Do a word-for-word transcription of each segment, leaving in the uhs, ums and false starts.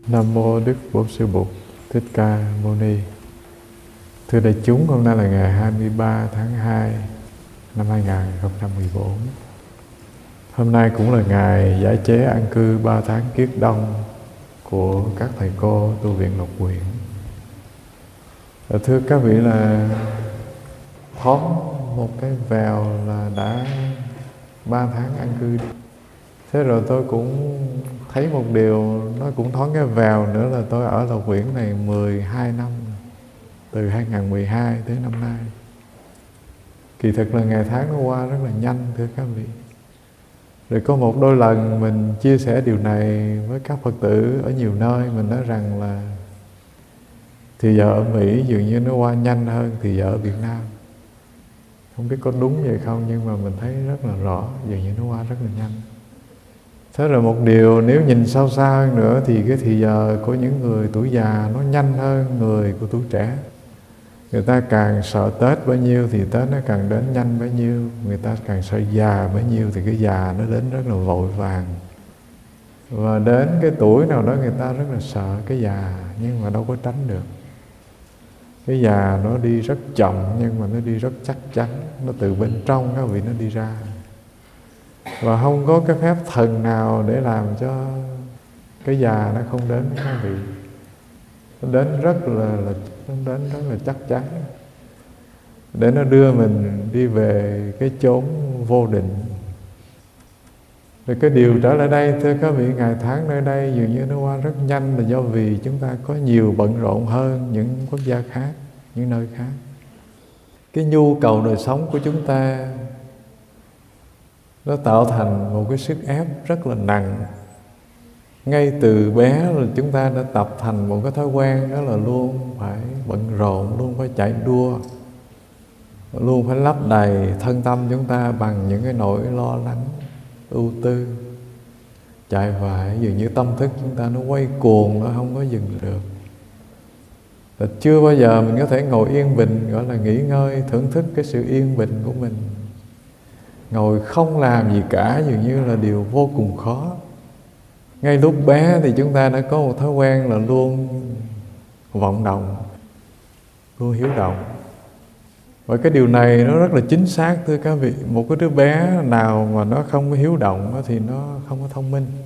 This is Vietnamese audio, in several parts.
Nam mô Đức Bổn Sư Bụt Thích Ca Mâu Ni. Thưa đại chúng, hôm nay là ngày hai mươi ba tháng hai năm hai nghìn không trăm mười bốn. Hôm nay cũng là ngày giải chế an cư ba tháng kiết đông của các thầy cô tu viện Lộc Quyện. Thưa các vị, là thoáng một cái vèo là đã ba tháng an cư. Thế rồi tôi cũng thấy một điều, nó cũng thoáng cái vèo nữa, là tôi ở Lộc Quyện này mười hai năm, từ hai nghìn không trăm mười hai tới năm nay. Kỳ thực là ngày tháng nó qua rất là nhanh, thưa các vị. Rồi có một đôi lần mình chia sẻ điều này với các Phật tử ở nhiều nơi, mình nói rằng là thì giờ ở Mỹ dường như nó qua nhanh hơn thì giờ ở Việt Nam. Không biết có đúng vậy không, nhưng mà mình thấy rất là rõ, dường như nó qua rất là nhanh. Thế rồi một điều, nếu nhìn sâu xa hơn nữa thì cái thì giờ của những người tuổi già nó nhanh hơn người của tuổi trẻ. Người ta càng sợ Tết bao nhiêu thì Tết nó càng đến nhanh bấy nhiêu. Người ta càng sợ già bấy nhiêu thì cái già nó đến rất là vội vàng. Và đến cái tuổi nào đó người ta rất là sợ cái già, nhưng mà đâu có tránh được. Cái già nó đi rất chậm, nhưng mà nó đi rất chắc chắn. Nó từ bên trong các vị nó đi ra. Và không có cái phép thần nào để làm cho cái già nó không đến với các vị. Nó đến rất là, là nó đến rất là chắc chắn, để nó đưa mình đi về cái chốn vô định. Rồi cái điều trở lại đây, thưa các vị, ngày tháng nơi đây dường như nó qua rất nhanh, là do vì chúng ta có nhiều bận rộn hơn những quốc gia khác, những nơi khác. Cái nhu cầu đời sống của chúng ta nó tạo thành một cái sức ép rất là nặng. Ngay từ bé là chúng ta đã tập thành một cái thói quen, đó là luôn phải bận rộn, luôn phải chạy đua, luôn phải lấp đầy thân tâm chúng ta bằng những cái nỗi lo lắng, ưu tư, chạy vại. Dường như tâm thức chúng ta nó quay cuồng, nó không có dừng được. Và chưa bao giờ mình có thể ngồi yên bình, gọi là nghỉ ngơi, thưởng thức cái sự yên bình của mình. Ngồi không làm gì cả dường như là điều vô cùng khó. Ngay lúc bé thì chúng ta đã có một thói quen là luôn vọng động, luôn hiếu động. Và cái điều này nó rất là chính xác, thưa các vị. Một cái đứa bé nào mà nó không có hiếu động thì nó không có thông minh.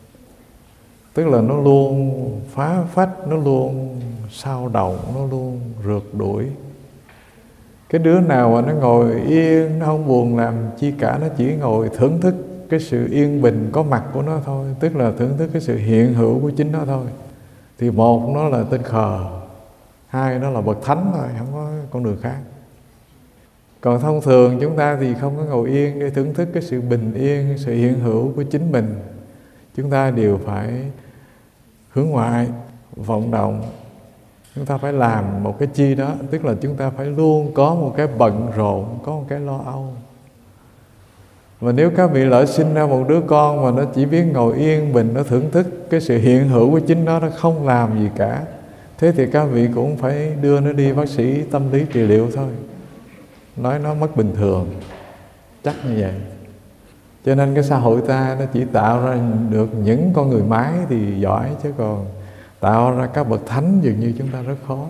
Tức là nó luôn phá phách, nó luôn sao động, nó luôn rượt đuổi. Cái đứa nào mà nó ngồi yên, nó không buồn làm chi cả, nó chỉ ngồi thưởng thức cái sự yên bình có mặt của nó thôi, tức là thưởng thức cái sự hiện hữu của chính nó thôi, thì một, nó là tên khờ, hai, nó là bậc thánh thôi, không có con đường khác. Còn thông thường chúng ta thì không có ngồi yên để thưởng thức cái sự bình yên, sự hiện hữu của chính mình. Chúng ta đều phải hướng ngoại, vọng động. Chúng ta phải làm một cái chi đó, tức là chúng ta phải luôn có một cái bận rộn, có một cái lo âu. Và nếu các vị lỡ sinh ra một đứa con mà nó chỉ biết ngồi yên bình, nó thưởng thức cái sự hiện hữu của chính nó, nó không làm gì cả, thế thì các vị cũng phải đưa nó đi bác sĩ tâm lý trị liệu thôi. Nói nó mất bình thường, chắc như vậy. Cho nên cái xã hội ta nó chỉ tạo ra được những con người máy thì giỏi, chứ còn tạo ra các bậc thánh dường như chúng ta rất khó.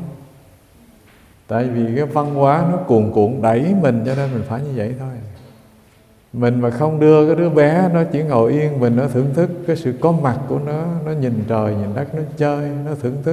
Tại vì cái văn hóa nó cuồn cuộn đẩy mình, cho nên mình phải như vậy thôi. Mình mà không đưa cái đứa bé nó chỉ ngồi yên mình, nó thưởng thức cái sự có mặt của nó, nó nhìn trời nhìn đất, nó chơi, nó thưởng thức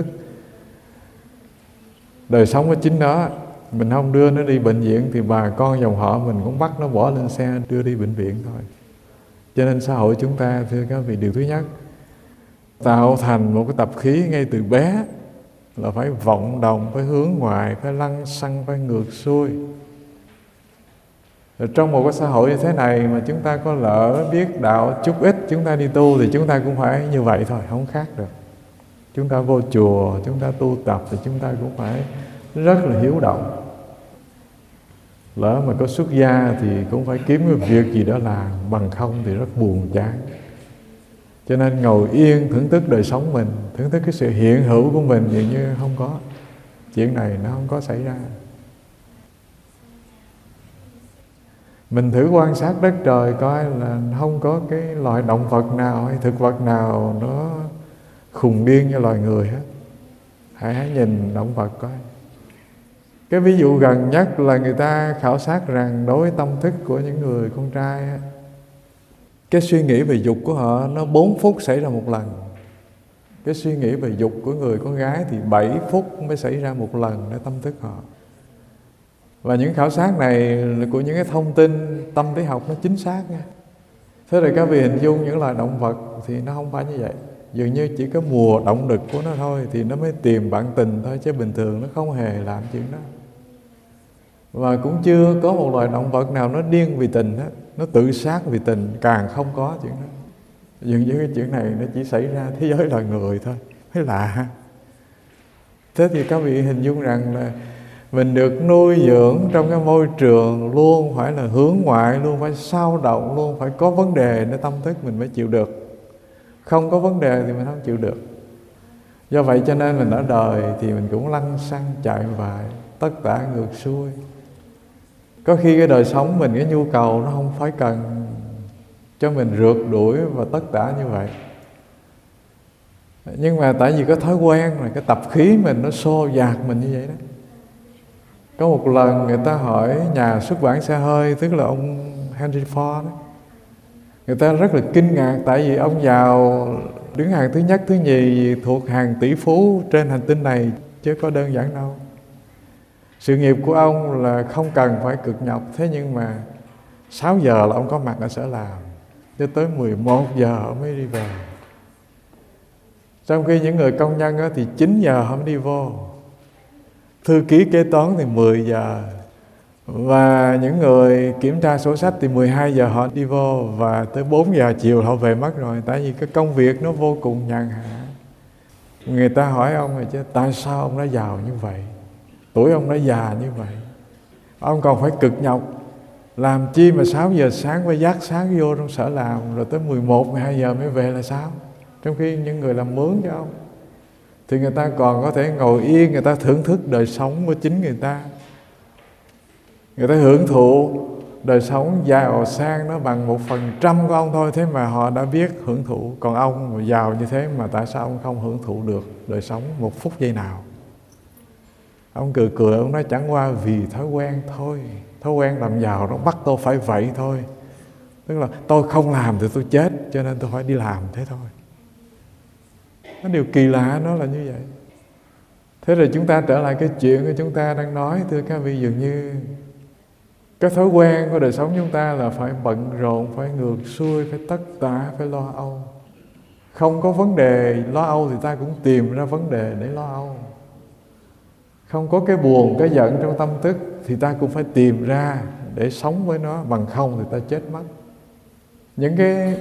đời sống của chính nó. Mình không đưa nó đi bệnh viện thì bà con dòng họ mình cũng bắt nó bỏ lên xe đưa đi bệnh viện thôi. Cho nên xã hội chúng ta, thưa các vị, điều thứ nhất, tạo thành một cái tập khí ngay từ bé là phải vọng động, phải hướng ngoại, phải lăng xăng, phải ngược xuôi. Rồi trong một cái xã hội như thế này mà chúng ta có lỡ biết đạo chút ít, chúng ta đi tu thì chúng ta cũng phải như vậy thôi, không khác được. Chúng ta vô chùa, chúng ta tu tập thì chúng ta cũng phải rất là hiếu động. Lỡ mà có xuất gia thì cũng phải kiếm cái việc gì đó làm, bằng không thì rất buồn chán. Cho nên ngồi yên thưởng thức đời sống mình, thưởng thức cái sự hiện hữu của mình, dường như không có. Chuyện này nó không có xảy ra. Mình thử quan sát đất trời coi là không có cái loại động vật nào hay thực vật nào nó khùng điên như loài người hết. Hãy hãy nhìn động vật coi. Cái ví dụ gần nhất là người ta khảo sát rằng đối với tâm thức của những người con trai, cái suy nghĩ về dục của họ nó bốn phút xảy ra một lần. Cái suy nghĩ về dục của người con gái thì bảy phút mới xảy ra một lần để tâm thức họ. Và những khảo sát này là của những cái thông tin tâm lý học nó chính xác nha. Thế rồi các vị hình dung những loài động vật thì nó không phải như vậy. Dường như chỉ có mùa động lực của nó thôi thì nó mới tìm bạn tình thôi, chứ bình thường nó không hề làm chuyện đó. Và cũng chưa có một loài động vật nào nó điên vì tình hết, nó tự sát vì tình, càng không có chuyện đó. Dường như cái chuyện này nó chỉ xảy ra thế giới loài người thôi, mới lạ. Thế thì các vị hình dung rằng là mình được nuôi dưỡng trong cái môi trường luôn phải là hướng ngoại, luôn phải sao động, luôn phải có vấn đề để tâm thức mình mới chịu được. Không có vấn đề thì mình không chịu được. Do vậy cho nên mình ở đời thì mình cũng lăn xăng chạy vại, tất tả ngược xuôi. Có khi cái đời sống mình, cái nhu cầu nó không phải cần cho mình rượt đuổi và tất tả như vậy. Nhưng mà tại vì có thói quen rồi, cái tập khí mình nó xô dạt mình như vậy đó. Có một lần người ta hỏi nhà xuất bản xe hơi, tức là ông Henry Ford đó, người ta rất là kinh ngạc tại vì ông giàu đứng hàng thứ nhất, thứ nhì thuộc hàng tỷ phú trên hành tinh này, chứ có đơn giản đâu. Sự nghiệp của ông là không cần phải cực nhọc, thế nhưng mà sáu giờ là ông có mặt ở sở làm, cho tới mười một giờ ông mới đi về. Trong khi những người công nhân đó thì chín giờ họ mới đi vô, thư ký kế toán thì mười giờ, và những người kiểm tra sổ sách thì mười hai giờ họ đi vô, và tới bốn giờ chiều họ về mất rồi. Tại vì cái công việc nó vô cùng nhàn hạ. Người ta hỏi ông rồi chứ, tại sao ông đã giàu như vậy, tuổi ông đã già như vậy, ông còn phải cực nhọc làm chi mà sáu giờ sáng phải dắt sáng vô trong sở làm, rồi tới mười một, mười hai giờ mới về là sao? Trong khi những người làm mướn cho ông thì người ta còn có thể ngồi yên, người ta thưởng thức đời sống của chính người ta. Người ta hưởng thụ đời sống giàu sang nó bằng một phần trăm của ông thôi, thế mà họ đã biết hưởng thụ. Còn ông mà giàu như thế mà tại sao ông không hưởng thụ được đời sống một phút giây nào? Ông cười cười, ông nói chẳng qua vì thói quen thôi. Thói quen làm giàu nó bắt tôi phải vậy thôi. Tức là tôi không làm thì tôi chết, cho nên tôi phải đi làm thế thôi. Cái điều kỳ lạ nó là như vậy. Thế rồi chúng ta trở lại cái chuyện của chúng ta đang nói, thưa các vị, dường như cái thói quen của đời sống chúng ta là phải bận rộn, phải ngược xuôi, phải tất tả, phải lo âu. Không có vấn đề lo âu thì ta cũng tìm ra vấn đề để lo âu. Không có cái buồn, cái giận trong tâm thức thì ta cũng phải tìm ra để sống với nó, bằng không thì ta chết mất. Những cái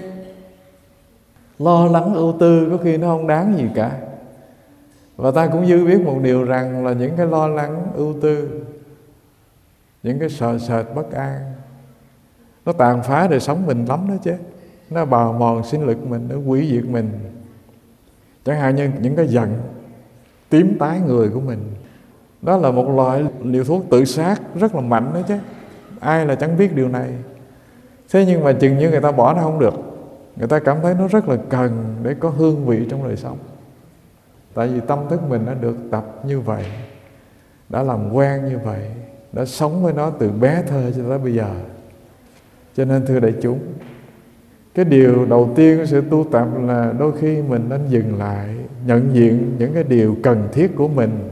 lo lắng ưu tư có khi nó không đáng gì cả. Và ta cũng dư biết một điều rằng là những cái lo lắng ưu tư, những cái sợ sệt bất an, nó tàn phá đời sống mình lắm đó chứ. Nó bào mòn sinh lực mình, nó hủy diệt mình. Chẳng hạn như những cái giận tím tái người của mình, đó là một loại liều thuốc tự sát rất là mạnh đó chứ. Ai là chẳng biết điều này. Thế nhưng mà chừng như người ta bỏ nó không được, người ta cảm thấy nó rất là cần để có hương vị trong đời sống. Tại vì tâm thức mình đã được tập như vậy, đã làm quen như vậy, đã sống với nó từ bé thơ cho tới bây giờ. Cho nên thưa đại chúng, cái điều đầu tiên của sự tu tập là đôi khi mình nên dừng lại, nhận diện những cái điều cần thiết của mình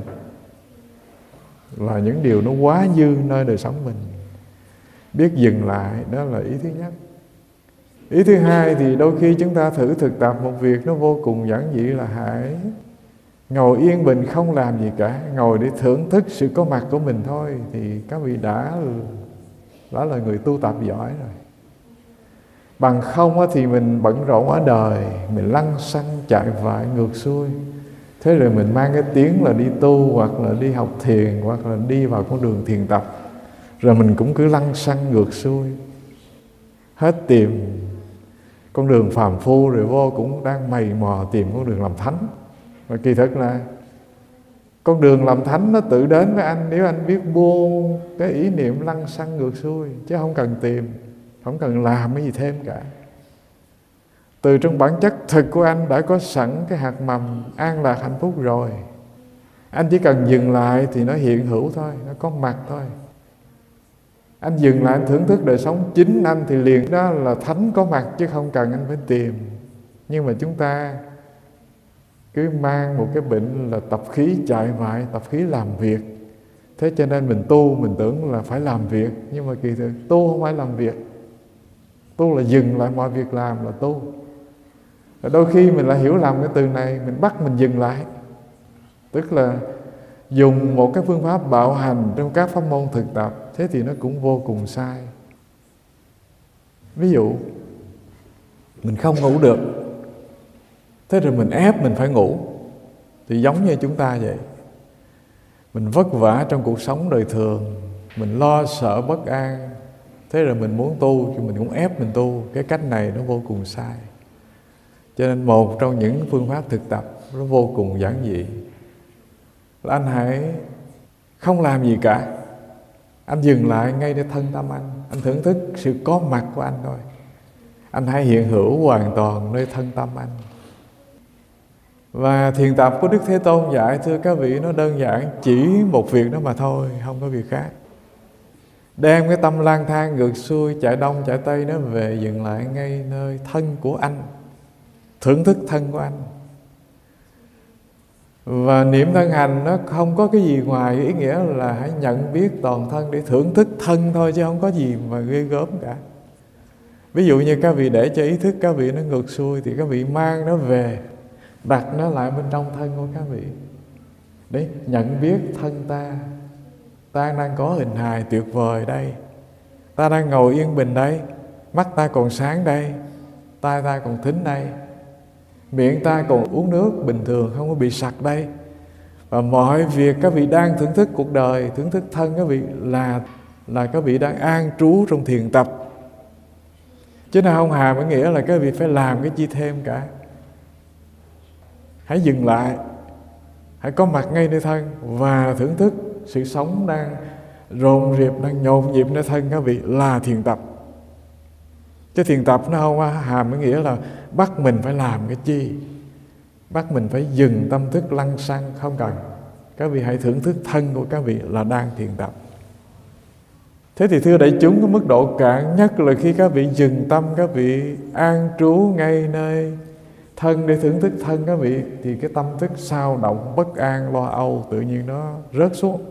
và những điều nó quá dư nơi đời sống mình. Biết dừng lại, đó là ý thứ nhất. Ý thứ hai thì đôi khi chúng ta thử thực tập một việc nó vô cùng giản dị là hãy ngồi yên bình không làm gì cả, ngồi để thưởng thức sự có mặt của mình thôi, thì các vị đã đã là người tu tập giỏi rồi. Bằng không thì mình bận rộn ở đời, mình lăn xăng chạy vại ngược xuôi. Thế rồi mình mang cái tiếng là đi tu, hoặc là đi học thiền, hoặc là đi vào con đường thiền tập, rồi mình cũng cứ lăn xăng ngược xuôi, hết tìm con đường phàm phu, rồi vô cũng đang mày mò tìm con đường làm thánh. Và kỳ thực là con đường làm thánh nó tự đến với anh nếu anh biết buông cái ý niệm lăn xăng ngược xuôi, chứ không cần tìm, không cần làm cái gì thêm cả. Từ trong bản chất thực của anh đã có sẵn cái hạt mầm an lạc hạnh phúc rồi. Anh chỉ cần dừng lại thì nó hiện hữu thôi, nó có mặt thôi. Anh dừng lại, anh thưởng thức đời sống chính anh thì liền đó là thánh có mặt, chứ không cần anh phải tìm. Nhưng mà chúng ta cứ mang một cái bệnh là tập khí chạy vại, tập khí làm việc. Thế cho nên mình tu, mình tưởng là phải làm việc. Nhưng mà kỳ thực tu không phải làm việc. Tu là dừng lại mọi việc làm là tu. Và đôi khi mình lại hiểu lầm cái từ này, mình bắt mình dừng lại. Tức là dùng một cái phương pháp bạo hành trong các pháp môn thực tập. Thế thì nó cũng vô cùng sai. Ví dụ mình không ngủ được, thế rồi mình ép mình phải ngủ. Thì giống như chúng ta vậy. Mình vất vả trong cuộc sống đời thường, mình lo sợ bất an, thế rồi mình muốn tu thì mình cũng ép mình tu. Cái cách này nó vô cùng sai. Cho nên một trong những phương pháp thực tập nó vô cùng giản dị là anh hãy không làm gì cả. Anh dừng lại ngay để thân tâm anh. Anh thưởng thức sự có mặt của anh thôi. Anh hãy hiện hữu hoàn toàn nơi thân tâm anh. Và thiền tập của Đức Thế Tôn dạy, thưa các vị, nó đơn giản chỉ một việc đó mà thôi, không có việc khác. Đem cái tâm lang thang ngược xuôi, chạy đông chạy tây nó về, dừng lại ngay nơi thân của anh, thưởng thức thân của anh. Và niệm thân hành nó không có cái gì ngoài ý nghĩa là hãy nhận biết toàn thân để thưởng thức thân thôi, chứ không có gì mà ghê gớm cả. Ví dụ như các vị để cho ý thức các vị nó ngược xuôi thì các vị mang nó về, đặt nó lại bên trong thân của các vị. Đấy, nhận biết thân ta. Ta đang có hình hài tuyệt vời đây. Ta đang ngồi yên bình đây. Mắt ta còn sáng đây. Tai ta còn thính đây. Miệng ta còn uống nước bình thường, không có bị sặc đây. Và mọi việc các vị đang thưởng thức cuộc đời, thưởng thức thân các vị là là các vị đang an trú trong thiền tập. Chứ nào không hàm có nghĩa là các vị phải làm cái chi thêm cả. Hãy dừng lại, hãy có mặt ngay nơi thân và thưởng thức sự sống đang rộn rịp, đang nhộn nhịp nơi thân các vị là thiền tập. Chứ thiền tập nó không hàm có nghĩa là bắt mình phải làm cái chi, bắt mình phải dừng tâm thức lăng xăng, không cần. Các vị hãy thưởng thức thân của các vị là đang thiền tập. Thế thì thưa đại chúng, cái mức độ cạn nhất là khi các vị dừng tâm, các vị an trú ngay nơi thân để thưởng thức thân các vị, thì cái tâm thức sao động, bất an, lo âu tự nhiên nó rớt xuống.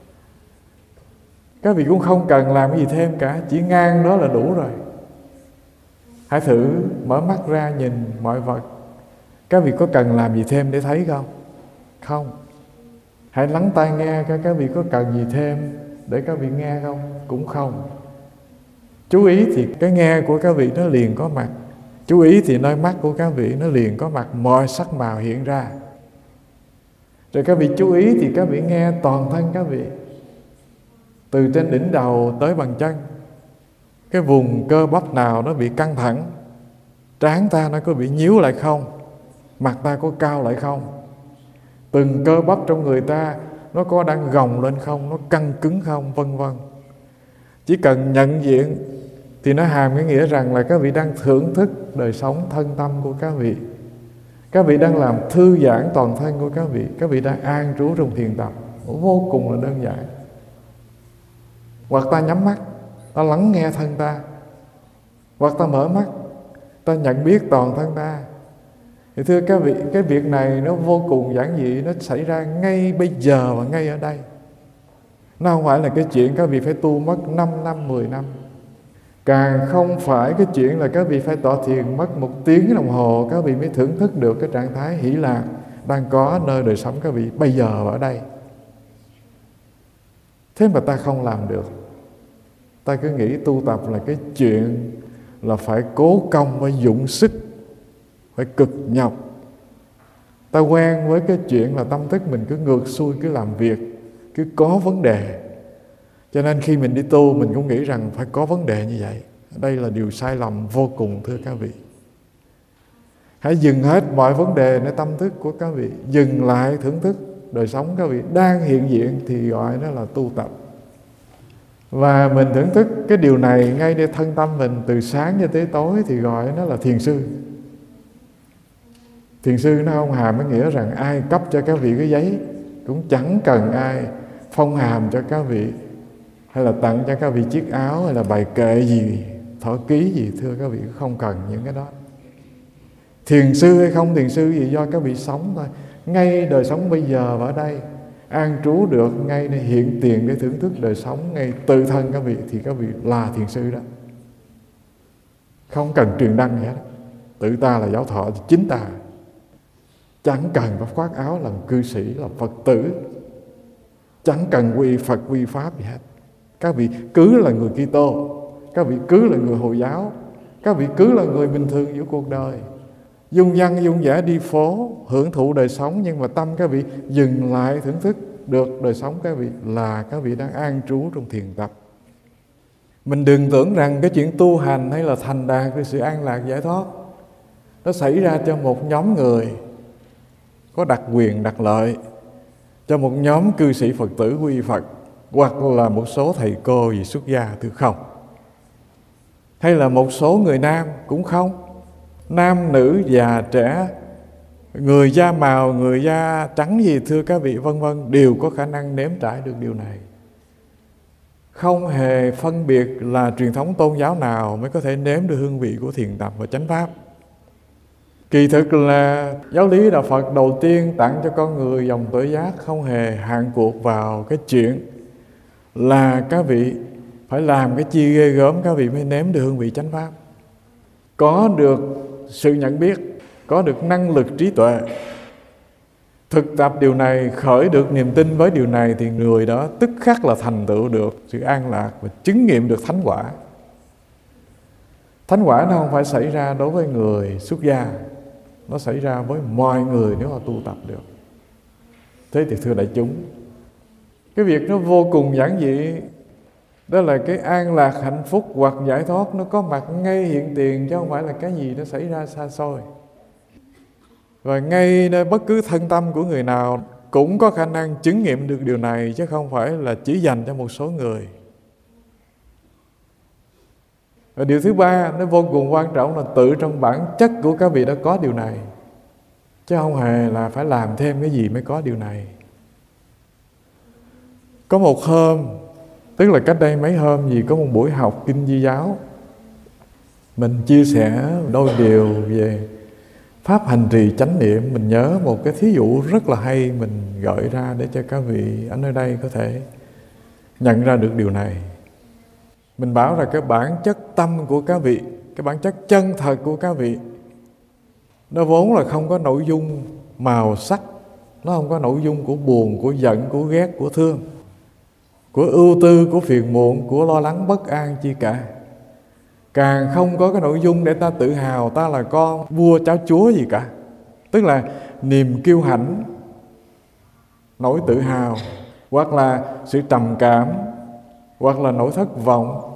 Các vị cũng không cần làm cái gì thêm cả, chỉ ngang đó là đủ rồi. Hãy thử mở mắt ra nhìn mọi vật. Các vị có cần làm gì thêm để thấy không? Không. Hãy lắng tai nghe, các vị có cần gì thêm để các vị nghe không? Cũng không. Chú ý thì cái nghe của các vị nó liền có mặt. Chú ý thì nơi mắt của các vị nó liền có mặt, mọi sắc màu hiện ra. Rồi các vị chú ý thì các vị nghe toàn thân các vị, từ trên đỉnh đầu tới bàn chân. Cái vùng cơ bắp nào nó bị căng thẳng, trán ta nó có bị nhíu lại không, mặt ta có cao lại không, từng cơ bắp trong người ta nó có đang gồng lên không, nó căng cứng không, vân vân. Chỉ cần nhận diện thì nó hàm cái nghĩa rằng là các vị đang thưởng thức đời sống thân tâm của các vị. Các vị đang làm thư giãn toàn thân của các vị. Các vị đang an trú trong thiền tập. Vô cùng là đơn giản. Hoặc ta nhắm mắt, ta lắng nghe thân ta. Hoặc ta mở mắt, ta nhận biết toàn thân ta. Thì thưa các vị, cái việc này nó vô cùng giản dị, nó xảy ra ngay bây giờ và ngay ở đây. Nó không phải là cái chuyện các vị phải tu mất năm năm, mười năm. Càng không phải cái chuyện là các vị phải tọa thiền mất một tiếng đồng hồ các vị mới thưởng thức được cái trạng thái hỷ lạc đang có nơi đời sống các vị bây giờ và ở đây. Thế mà ta không làm được. Ta cứ nghĩ tu tập là cái chuyện là phải cố công, phải dụng sức, phải cực nhọc. Ta quen với cái chuyện là tâm thức mình cứ ngược xuôi, cứ làm việc, cứ có vấn đề. Cho nên khi mình đi tu mình cũng nghĩ rằng phải có vấn đề như vậy. Đây là điều sai lầm vô cùng thưa các vị. Hãy dừng hết mọi vấn đề nơi tâm thức của các vị. Dừng lại thưởng thức đời sống các vị đang hiện diện thì gọi nó là tu tập. Và mình thưởng thức cái điều này ngay để thân tâm mình từ sáng cho tới tối thì gọi nó là thiền sư. Thiền sư nó không hàm có nghĩa rằng ai cấp cho các vị cái giấy, cũng chẳng cần ai phong hàm cho các vị, hay là tặng cho các vị chiếc áo, hay là bài kệ gì, thọ ký gì, thưa các vị, không cần những cái đó. Thiền sư hay không thiền sư gì do các vị sống thôi. Ngay đời sống bây giờ ở đây, an trú được ngay đây, hiện tiền để thưởng thức đời sống ngay tự thân các vị, thì các vị là thiền sư đó. Không cần truyền đăng gì hết. Tự ta là giáo thọ, chính ta. Chẳng cần phải khoác áo làm cư sĩ, làm Phật tử, chẳng cần quy Phật quy Pháp gì hết. Các vị cứ là người Kitô, các vị cứ là người Hồi giáo, các vị cứ là người bình thường giữa cuộc đời, dung dăng dung dã đi phố, hưởng thụ đời sống, nhưng mà tâm các vị dừng lại thưởng thức được đời sống các vị, là các vị đang an trú trong thiền tập. Mình đừng tưởng rằng cái chuyện tu hành hay là thành đạt cái sự an lạc giải thoát nó xảy ra cho một nhóm người có đặc quyền đặc lợi, cho một nhóm cư sĩ Phật tử quy Phật, hoặc là một số thầy cô gì xuất gia, thưa không. Hay là một số người nam cũng không. Nam, nữ, già, trẻ, người da màu, người da trắng gì, thưa các vị, vân vân, đều có khả năng nếm trải được điều này. Không hề phân biệt là truyền thống tôn giáo nào mới có thể nếm được hương vị của thiền tập và chánh pháp. Kỳ thực là giáo lý Đạo Phật đầu tiên tặng cho con người dòng tuệ giác, không hề hạn cuộc vào cái chuyện là các vị phải làm cái chi ghê gớm các vị mới nếm được hương vị chánh pháp. Có được sự nhận biết, có được năng lực trí tuệ, thực tập điều này, khởi được niềm tin với điều này, thì người đó tức khắc là thành tựu được sự an lạc và chứng nghiệm được thánh quả. Thánh quả nó không phải xảy ra đối với người xuất gia, nó xảy ra với mọi người nếu họ tu tập được. Thế thì thưa đại chúng, cái việc nó vô cùng giản dị, đó là cái an lạc hạnh phúc hoặc giải thoát nó có mặt ngay hiện tiền, chứ không phải là cái gì nó xảy ra xa xôi. Và ngay nơi bất cứ thân tâm của người nào cũng có khả năng chứng nghiệm được điều này, chứ không phải là chỉ dành cho một số người. Và điều thứ ba, nó vô cùng quan trọng, là tự trong bản chất của các vị đã có điều này, chứ không hề là phải làm thêm cái gì mới có điều này. Có một hôm, tức là cách đây mấy hôm gì, có một buổi học kinh Di giáo, mình chia sẻ đôi điều về pháp hành trì chánh niệm. Mình nhớ một cái thí dụ rất là hay, mình gợi ra để cho các vị ở nơi đây có thể nhận ra được điều này. Mình bảo là cái bản chất tâm của các vị, cái bản chất chân thật của các vị, nó vốn là không có nội dung màu sắc, nó không có nội dung của buồn, của giận, của ghét, của thương, của ưu tư, của phiền muộn, của lo lắng bất an chi cả. Càng không có cái nội dung để ta tự hào ta là con vua cháu chúa gì cả. Tức là niềm kiêu hãnh, nỗi tự hào, hoặc là sự trầm cảm, hoặc là nỗi thất vọng.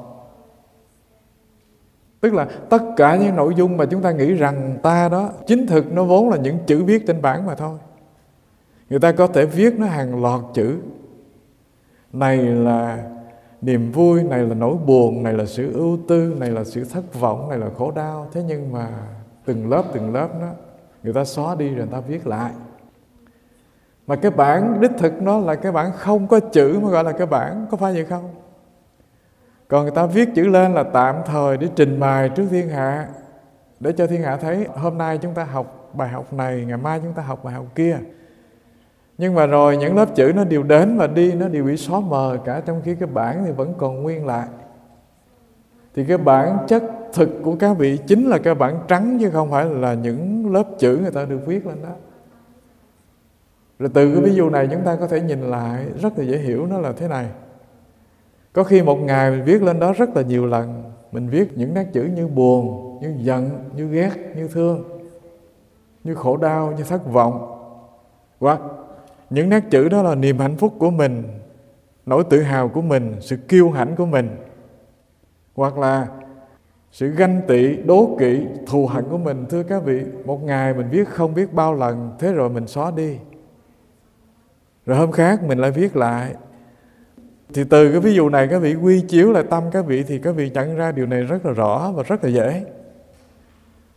Tức là tất cả những nội dung mà chúng ta nghĩ rằng ta đó, chính thực nó vốn là những chữ viết trên bảng mà thôi. Người ta có thể viết nó hàng loạt chữ. Này là niềm vui, này là nỗi buồn, này là sự ưu tư, này là sự thất vọng, này là khổ đau. Thế nhưng mà từng lớp từng lớp đó, người ta xóa đi rồi người ta viết lại. Mà cái bản đích thực nó là cái bản không có chữ mới gọi là cái bản, có phải vậy không? Còn người ta viết chữ lên là tạm thời để trình bày trước thiên hạ, để cho thiên hạ thấy hôm nay chúng ta học bài học này, ngày mai chúng ta học bài học kia. Nhưng mà rồi những lớp chữ nó đều đến và đi, nó đều bị xóa mờ cả, trong khi cái bản thì vẫn còn nguyên lại. Thì cái bản chất thực của các vị chính là cái bản trắng, chứ không phải là những lớp chữ người ta được viết lên đó. Rồi từ cái ví dụ này chúng ta có thể nhìn lại rất là dễ hiểu, nó là thế này. Có khi một ngày mình viết lên đó rất là nhiều lần. Mình viết những nét chữ như buồn, như giận, như ghét, như thương, như khổ đau, như thất vọng. Hoặc những nét chữ đó là niềm hạnh phúc của mình, nỗi tự hào của mình, sự kiêu hãnh của mình. Hoặc là sự ganh tị, đố kỵ, thù hận của mình. Thưa các vị, một ngày mình viết không biết bao lần, thế rồi mình xóa đi. Rồi hôm khác mình lại viết lại. Thì từ cái ví dụ này các vị quy chiếu lại tâm các vị, thì các vị nhận ra điều này rất là rõ và rất là dễ.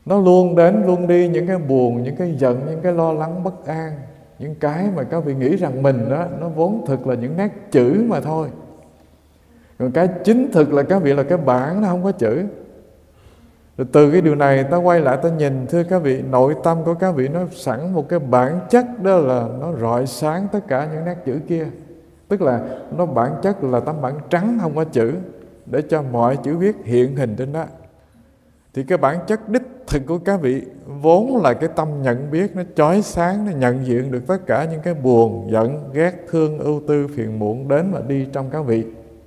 Nó luôn đến luôn đi, những cái buồn, những cái giận, những cái lo lắng bất an, những cái mà các vị nghĩ rằng mình đó, nó vốn thực là những nét chữ mà thôi. Còn cái chính thực là các vị là cái bản, nó không có chữ. Rồi từ cái điều này ta quay lại ta nhìn, thưa các vị, nội tâm của các vị nó sẵn một cái bản chất, đó là nó rọi sáng tất cả những nét chữ kia. Tức là nó bản chất là tấm bản trắng không có chữ, để cho mọi chữ viết hiện hình trên đó. Thì cái bản chất đích thực của các vị vốn là cái tâm nhận biết, nó chói sáng, nó nhận diện được tất cả những cái buồn, giận, ghét, thương, ưu tư, phiền muộn đến và đi trong các vị.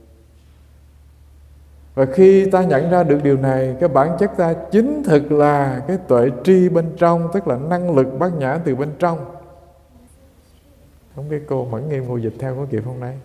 Và khi ta nhận ra được điều này, cái bản chất ta chính thực là cái tuệ tri bên trong, tức là năng lực bát nhã từ bên trong. Không biết cô Mẫn Nghiêm cô dịch theo có kịp không đây?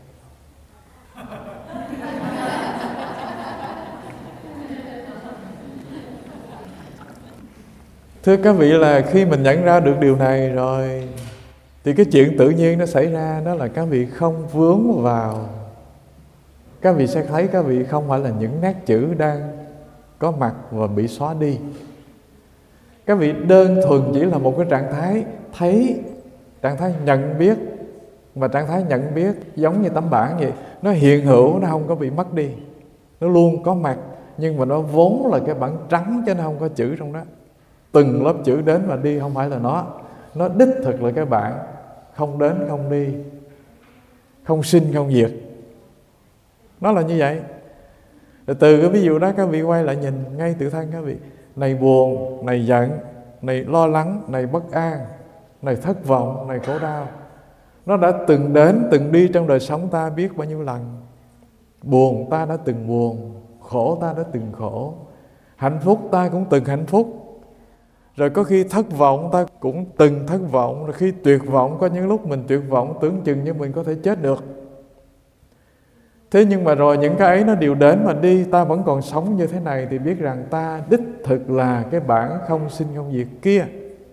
Thưa các vị, là khi mình nhận ra được điều này rồi thì cái chuyện tự nhiên nó xảy ra, đó là các vị không vướng vào. Các vị sẽ thấy các vị không phải là những nét chữ đang có mặt và bị xóa đi. Các vị đơn thuần chỉ là một cái trạng thái thấy, trạng thái nhận biết. Và trạng thái nhận biết giống như tấm bảng vậy, nó hiện hữu, nó không có bị mất đi, nó luôn có mặt. Nhưng mà nó vốn là cái bản trắng chứ nó không có chữ trong đó. Từng lớp chữ đến và đi không phải là nó. Nó đích thực là cái bản, không đến không đi, không sinh không diệt. Nó là như vậy. Rồi từ cái ví dụ đó các vị quay lại nhìn ngay tự thân các vị. Này buồn, này giận, này lo lắng, này bất an, này thất vọng, này khổ đau, nó đã từng đến, từng đi trong đời sống ta biết bao nhiêu lần. Buồn ta đã từng buồn, khổ ta đã từng khổ, hạnh phúc ta cũng từng hạnh phúc. Rồi có khi thất vọng ta cũng từng thất vọng. Rồi khi tuyệt vọng, có những lúc mình tuyệt vọng tưởng chừng như mình có thể chết được. Thế nhưng mà rồi những cái ấy nó đều đến mà đi, ta vẫn còn sống như thế này, thì biết rằng ta đích thực là cái bản không sinh không diệt kia.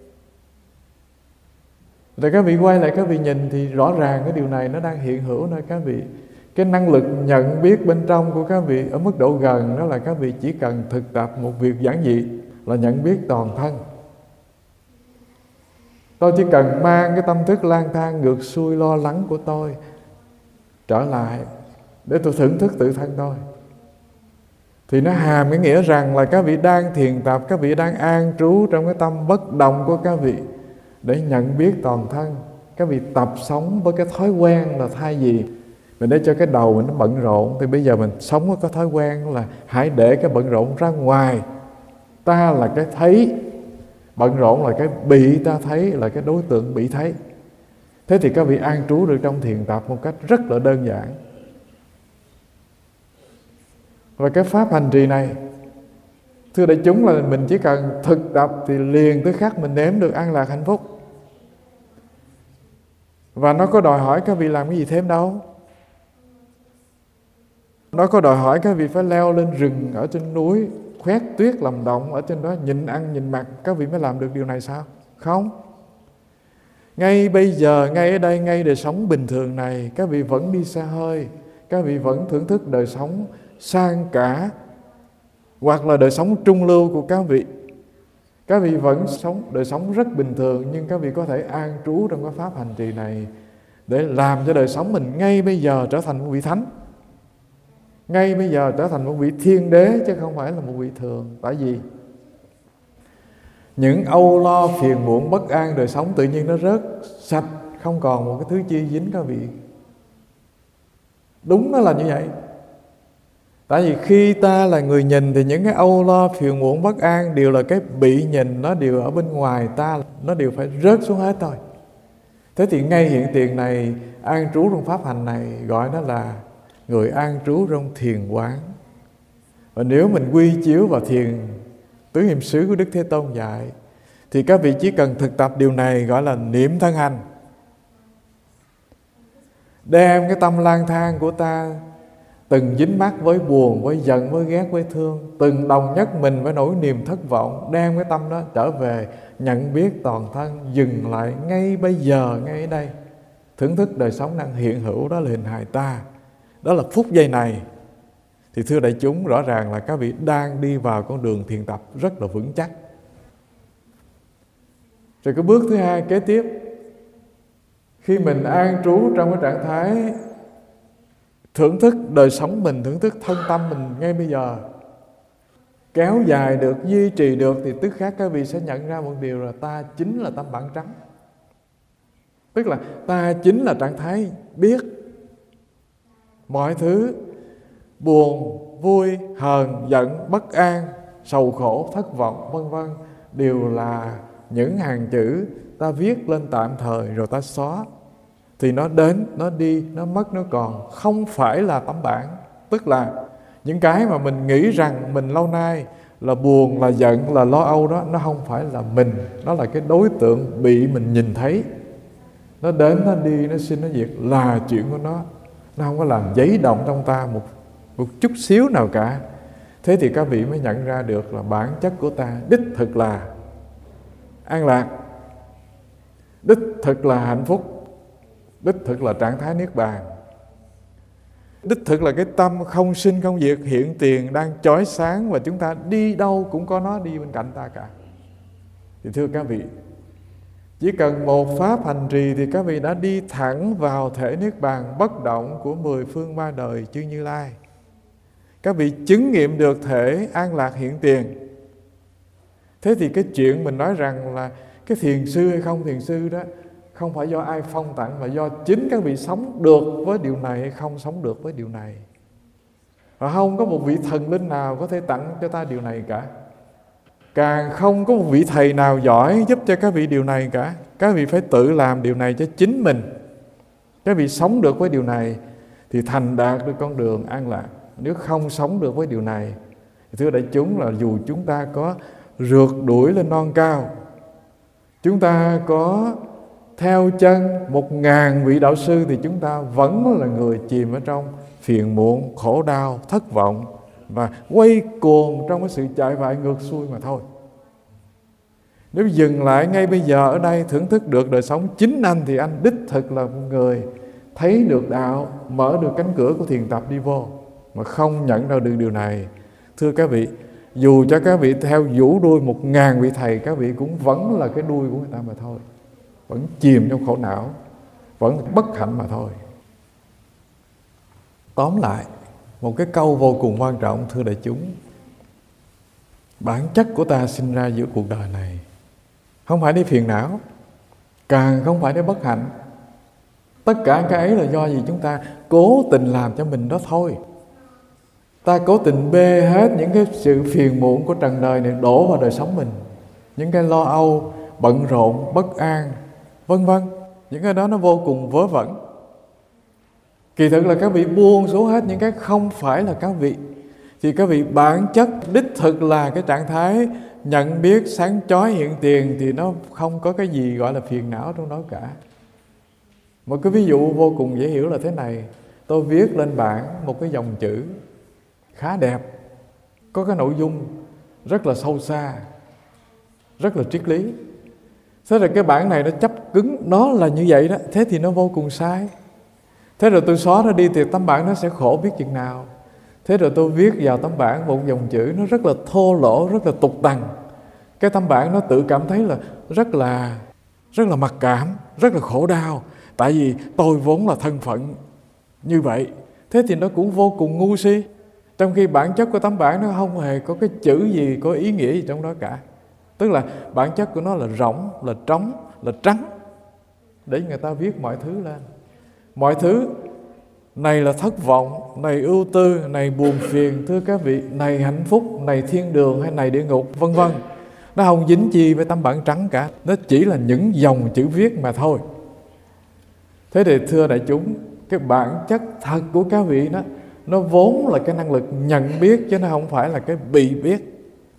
Rồi các vị quay lại các vị nhìn thì rõ ràng cái điều này nó đang hiện hữu nơi các vị. Cái năng lực nhận biết bên trong của các vị ở mức độ gần, đó là các vị chỉ cần thực tập một việc giản dị là nhận biết toàn thân. Tôi chỉ cần mang cái tâm thức lang thang ngược xuôi lo lắng của tôi trở lại để tôi thưởng thức tự thân tôi, thì nó hàm cái nghĩa rằng là các vị đang thiền tập, các vị đang an trú trong cái tâm bất động của các vị để nhận biết toàn thân. Các vị tập sống với cái thói quen là thay vì mình để cho cái đầu mình nó bận rộn, thì bây giờ mình sống với cái thói quen là hãy để cái bận rộn ra ngoài. Ta là cái thấy, bận rộn là cái bị ta thấy, là cái đối tượng bị thấy. Thế thì các vị an trú được trong thiền tập một cách rất là đơn giản. Và cái pháp hành trì này, thưa đại chúng, là mình chỉ cần thực tập thì liền tới khắc mình nếm được an lạc hạnh phúc. Và nó có đòi hỏi các vị làm cái gì thêm đâu. Nó có đòi hỏi các vị phải leo lên rừng ở trên núi, khoét tuyết làm động ở trên đó, nhịn ăn nhịn mặc, các vị mới làm được điều này sao? Không. Ngay bây giờ, ngay ở đây, ngay đời sống bình thường này, các vị vẫn đi xe hơi, các vị vẫn thưởng thức đời sống sang cả, hoặc là đời sống trung lưu của các vị. Các vị vẫn sống đời sống rất bình thường, nhưng các vị có thể an trú trong cái pháp hành trì này để làm cho đời sống mình ngay bây giờ trở thành một vị thánh, ngay bây giờ trở thành một vị thiên đế, chứ không phải là một vị thường. Tại vì những âu lo phiền muộn bất an đời sống tự nhiên nó rớt sạch, không còn một cái thứ chi dính các vị. Đúng nó là như vậy. Tại vì khi ta là người nhìn thì những cái âu lo phiền muộn bất an đều là cái bị nhìn, nó đều ở bên ngoài ta, nó đều phải rớt xuống hết thôi. Thế thì ngay hiện tiền này, an trú trong pháp hành này gọi nó là người an trú trong thiền quán. Và nếu mình quy chiếu vào thiền tứ niệm xứ của Đức Thế Tôn dạy, thì các vị chỉ cần thực tập điều này gọi là niệm thân hành. Đem cái tâm lang thang của ta từng dính mắc với buồn, với giận, với ghét, với thương, từng đồng nhất mình với nỗi niềm thất vọng, đem cái tâm đó trở về nhận biết toàn thân, dừng lại ngay bây giờ, ngay ở đây, thưởng thức đời sống đang hiện hữu, đó là hình hài ta, đó là phút giây này. Thì thưa đại chúng, rõ ràng là các vị đang đi vào con đường thiền tập rất là vững chắc. Rồi cái bước thứ hai kế tiếp, khi mình an trú trong cái trạng thái thưởng thức đời sống mình, thưởng thức thân tâm mình ngay bây giờ, kéo dài được, duy trì được, thì tức khắc các vị sẽ nhận ra một điều là ta chính là tâm bản trắng. Tức là ta chính là trạng thái biết mọi thứ buồn, vui, hờn, giận, bất an, sầu khổ, thất vọng, vân vân đều là những hàng chữ ta viết lên tạm thời rồi ta xóa. Thì nó đến, nó đi, nó mất, nó còn, không phải là tấm bản. Tức là những cái mà mình nghĩ rằng mình lâu nay là buồn, là giận, là lo âu đó, nó không phải là mình. Nó là cái đối tượng bị mình nhìn thấy. Nó đến, nó đi, nó sinh, nó diệt là chuyện của nó. Nó không có làm giấy động trong ta một, một chút xíu nào cả. Thế thì các vị mới nhận ra được là bản chất của ta đích thực là an lạc, đích thực là hạnh phúc, đích thực là trạng thái niết bàn, đích thực là cái tâm không sinh không diệt hiện tiền đang chói sáng, và chúng ta đi đâu cũng có nó đi bên cạnh ta cả. Thì thưa các vị, chỉ cần một pháp hành trì thì các vị đã đi thẳng vào thể niết bàn bất động của mười phương ba đời chư Như Lai. Các vị chứng nghiệm được thể an lạc hiện tiền. Thế thì cái chuyện mình nói rằng là cái thiền sư hay không thiền sư đó không phải do ai phong tặng, mà do chính các vị sống được với điều này hay không sống được với điều này. Và không có một vị thần linh nào có thể tặng cho ta điều này cả. Càng không có một vị thầy nào giỏi giúp cho các vị điều này cả. Các vị phải tự làm điều này cho chính mình. Các vị sống được với điều này thì thành đạt được con đường an lạc. Nếu không sống được với điều này thì thưa đại chúng, là dù chúng ta có rượt đuổi lên non cao, chúng ta có theo chân một ngàn vị đạo sư, thì chúng ta vẫn là người chìm ở trong phiền muộn, khổ đau, thất vọng và quay cuồng trong cái sự chạy vại ngược xuôi mà thôi. Nếu dừng lại ngay bây giờ ở đây thưởng thức được đời sống chính anh, thì anh đích thực là một người thấy được đạo, mở được cánh cửa của thiền tập đi vô. Mà không nhận ra được điều này, thưa các vị, dù cho các vị theo vũ đuôi một ngàn vị thầy, các vị cũng vẫn là cái đuôi của người ta mà thôi, vẫn chìm trong khổ não, vẫn bất hạnh mà thôi. Tóm lại, một cái câu vô cùng quan trọng, thưa đại chúng, bản chất của ta sinh ra giữa cuộc đời này không phải để phiền não, càng không phải để bất hạnh. Tất cả cái ấy là do gì? Chúng ta cố tình làm cho mình đó thôi. Ta cố tình bê hết những cái sự phiền muộn của trần đời này đổ vào đời sống mình. Những cái lo âu, bận rộn, bất an, vân vân. Những cái đó nó vô cùng vớ vẩn. Kỳ thực là các vị buông xuống hết những cái không phải là các vị. Thì các vị bản chất đích thực là cái trạng thái nhận biết sáng chói hiện tiền, thì nó không có cái gì gọi là phiền não trong đó cả. Một cái ví dụ vô cùng dễ hiểu là thế này. Tôi viết lên bảng một cái dòng chữ khá đẹp, có cái nội dung rất là sâu xa, rất là triết lý. Thế rồi cái bảng này nó chấp cứng nó là như vậy đó, thế thì nó vô cùng sai. Thế rồi tôi xóa nó đi thì tấm bảng nó sẽ khổ biết chừng nào. Thế rồi tôi viết vào tấm bảng một dòng chữ nó rất là thô lỗ, rất là tục tằn. Cái tấm bảng nó tự cảm thấy là rất là rất là mặc cảm, rất là khổ đau, tại vì tôi vốn là thân phận như vậy. Thế thì nó cũng vô cùng ngu si, trong khi bản chất của tấm bảng nó không hề có cái chữ gì, có ý nghĩa gì trong đó cả. Tức là bản chất của nó là rỗng, là trống, là trắng, để người ta viết mọi thứ lên. Mọi thứ này là thất vọng, này ưu tư, này buồn phiền, thưa các vị, này hạnh phúc, này thiên đường hay này địa ngục, vân vân. Nó không dính chi với tấm bảng trắng cả, nó chỉ là những dòng chữ viết mà thôi. Thế thì thưa đại chúng, cái bản chất thật của các vị đó, nó vốn là cái năng lực nhận biết, chứ nó không phải là cái bị biết.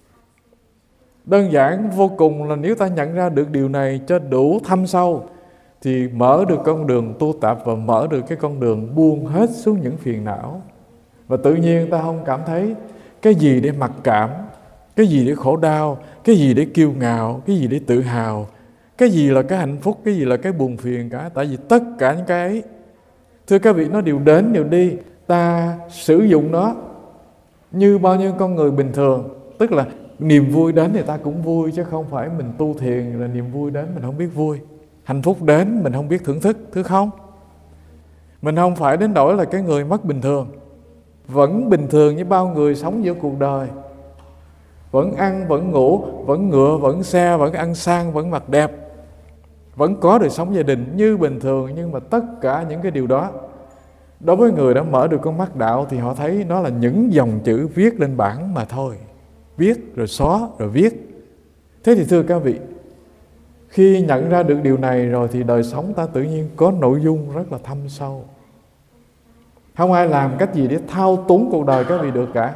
Đơn giản vô cùng là nếu ta nhận ra được điều này cho đủ thâm sâu, thì mở được con đường tu tập và mở được cái con đường buông hết xuống những phiền não. Và tự nhiên ta không cảm thấy cái gì để mặc cảm, cái gì để khổ đau, cái gì để kiêu ngạo, cái gì để tự hào, cái gì là cái hạnh phúc, cái gì là cái buồn phiền cả. Tại vì tất cả những cái ấy, thưa các vị, nó đều đến đều đi. Ta sử dụng nó như bao nhiêu con người bình thường, tức là Niềm vui đến thì ta cũng vui, chứ không phải mình tu thiền là niềm vui đến mình không biết vui. Hạnh phúc đến mình không biết thưởng thức, thứ không? Mình không phải đến nỗi là cái người mất bình thường, vẫn bình thường như bao người sống giữa cuộc đời. Vẫn ăn, vẫn ngủ, vẫn ngựa, vẫn xe, vẫn ăn sang, vẫn mặc đẹp, vẫn có đời sống gia đình như bình thường. Nhưng mà tất cả những cái điều đó, đối với người đã mở được con mắt đạo thì họ thấy nó là những dòng chữ viết lên bảng mà thôi. Viết rồi xóa rồi viết. Thế thì thưa các vị, khi nhận ra được điều này rồi thì đời sống ta tự nhiên có nội dung rất là thâm sâu. Không ai làm cách gì để thao túng cuộc đời các vị được cả.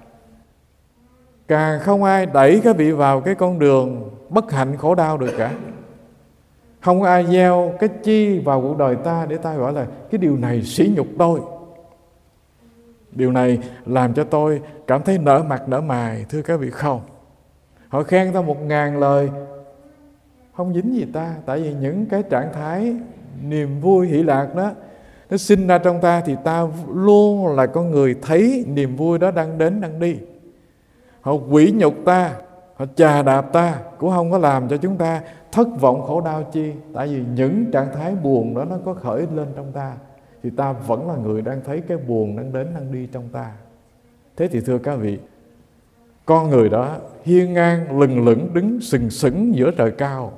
Càng không ai đẩy các vị vào cái con đường bất hạnh khổ đau được cả. Không ai gieo cái chi vào cuộc đời ta để ta gọi là cái điều này sỉ nhục tôi, điều này làm cho tôi cảm thấy nở mặt nở mày. Thưa các vị, không. Họ khen ta một ngàn lời không dính gì ta. Tại vì những cái trạng thái niềm vui hỷ lạc đó, nó sinh ra trong ta thì ta luôn là con người thấy niềm vui đó đang đến đang đi. Họ quỷ nhục ta, họ chà đạp ta cũng không có làm cho chúng ta thất vọng khổ đau chi. Tại vì những trạng thái buồn đó nó có khởi lên trong ta thì ta vẫn là người đang thấy cái buồn đang đến đang đi trong ta. Thế thì thưa các vị, con người đó hiên ngang lừng lững đứng sừng sững giữa trời cao.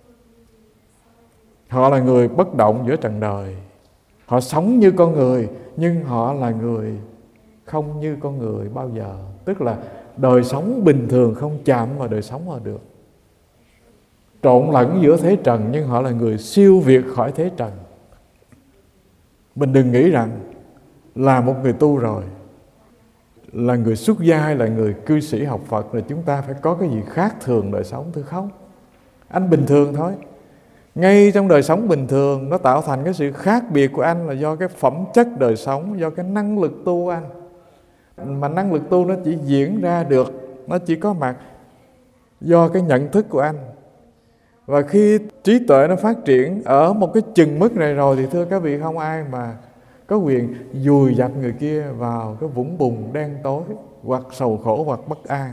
Họ là người bất động giữa trần đời. Họ sống như con người, nhưng họ là người không như con người bao giờ. Tức là đời sống bình thường không chạm vào đời sống họ được. Trộn lẫn giữa thế trần, nhưng họ là người siêu việt khỏi thế trần. Mình đừng nghĩ rằng là một người tu rồi, là người xuất gia hay là người cư sĩ học Phật là chúng ta phải có cái gì khác thường đời sống. Thưa không, anh bình thường thôi. Ngay trong đời sống bình thường, nó tạo thành cái sự khác biệt của anh là do cái phẩm chất đời sống, do cái năng lực tu anh. Mà năng lực tu nó chỉ diễn ra được, nó chỉ có mặt do cái nhận thức của anh. Và khi trí tuệ nó phát triển ở một cái chừng mức này rồi thì thưa các vị, không ai mà có quyền dùi dập người kia vào cái vũng bùn đen tối, hoặc sầu khổ hoặc bất an.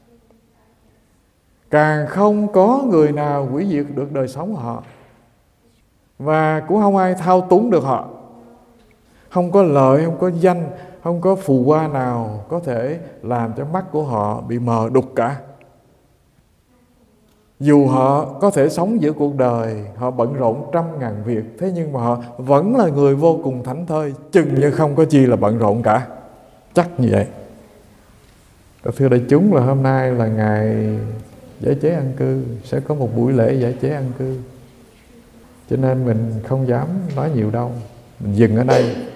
Càng không có người nào hủy diệt được đời sống của họ, và cũng không ai thao túng được họ. Không có lợi, không có danh, không có phù hoa nào có thể làm cho mắt của họ bị mờ đục cả. Dù họ có thể sống giữa cuộc đời, họ bận rộn trăm ngàn việc, thế nhưng mà họ vẫn là người vô cùng thảnh thơi, chừng như không có chi là bận rộn cả. Chắc như vậy. Thưa đại chúng, là hôm nay là ngày giải chế an cư, sẽ có một buổi lễ giải chế an cư, cho nên mình không dám nói nhiều đâu, mình dừng ở đây.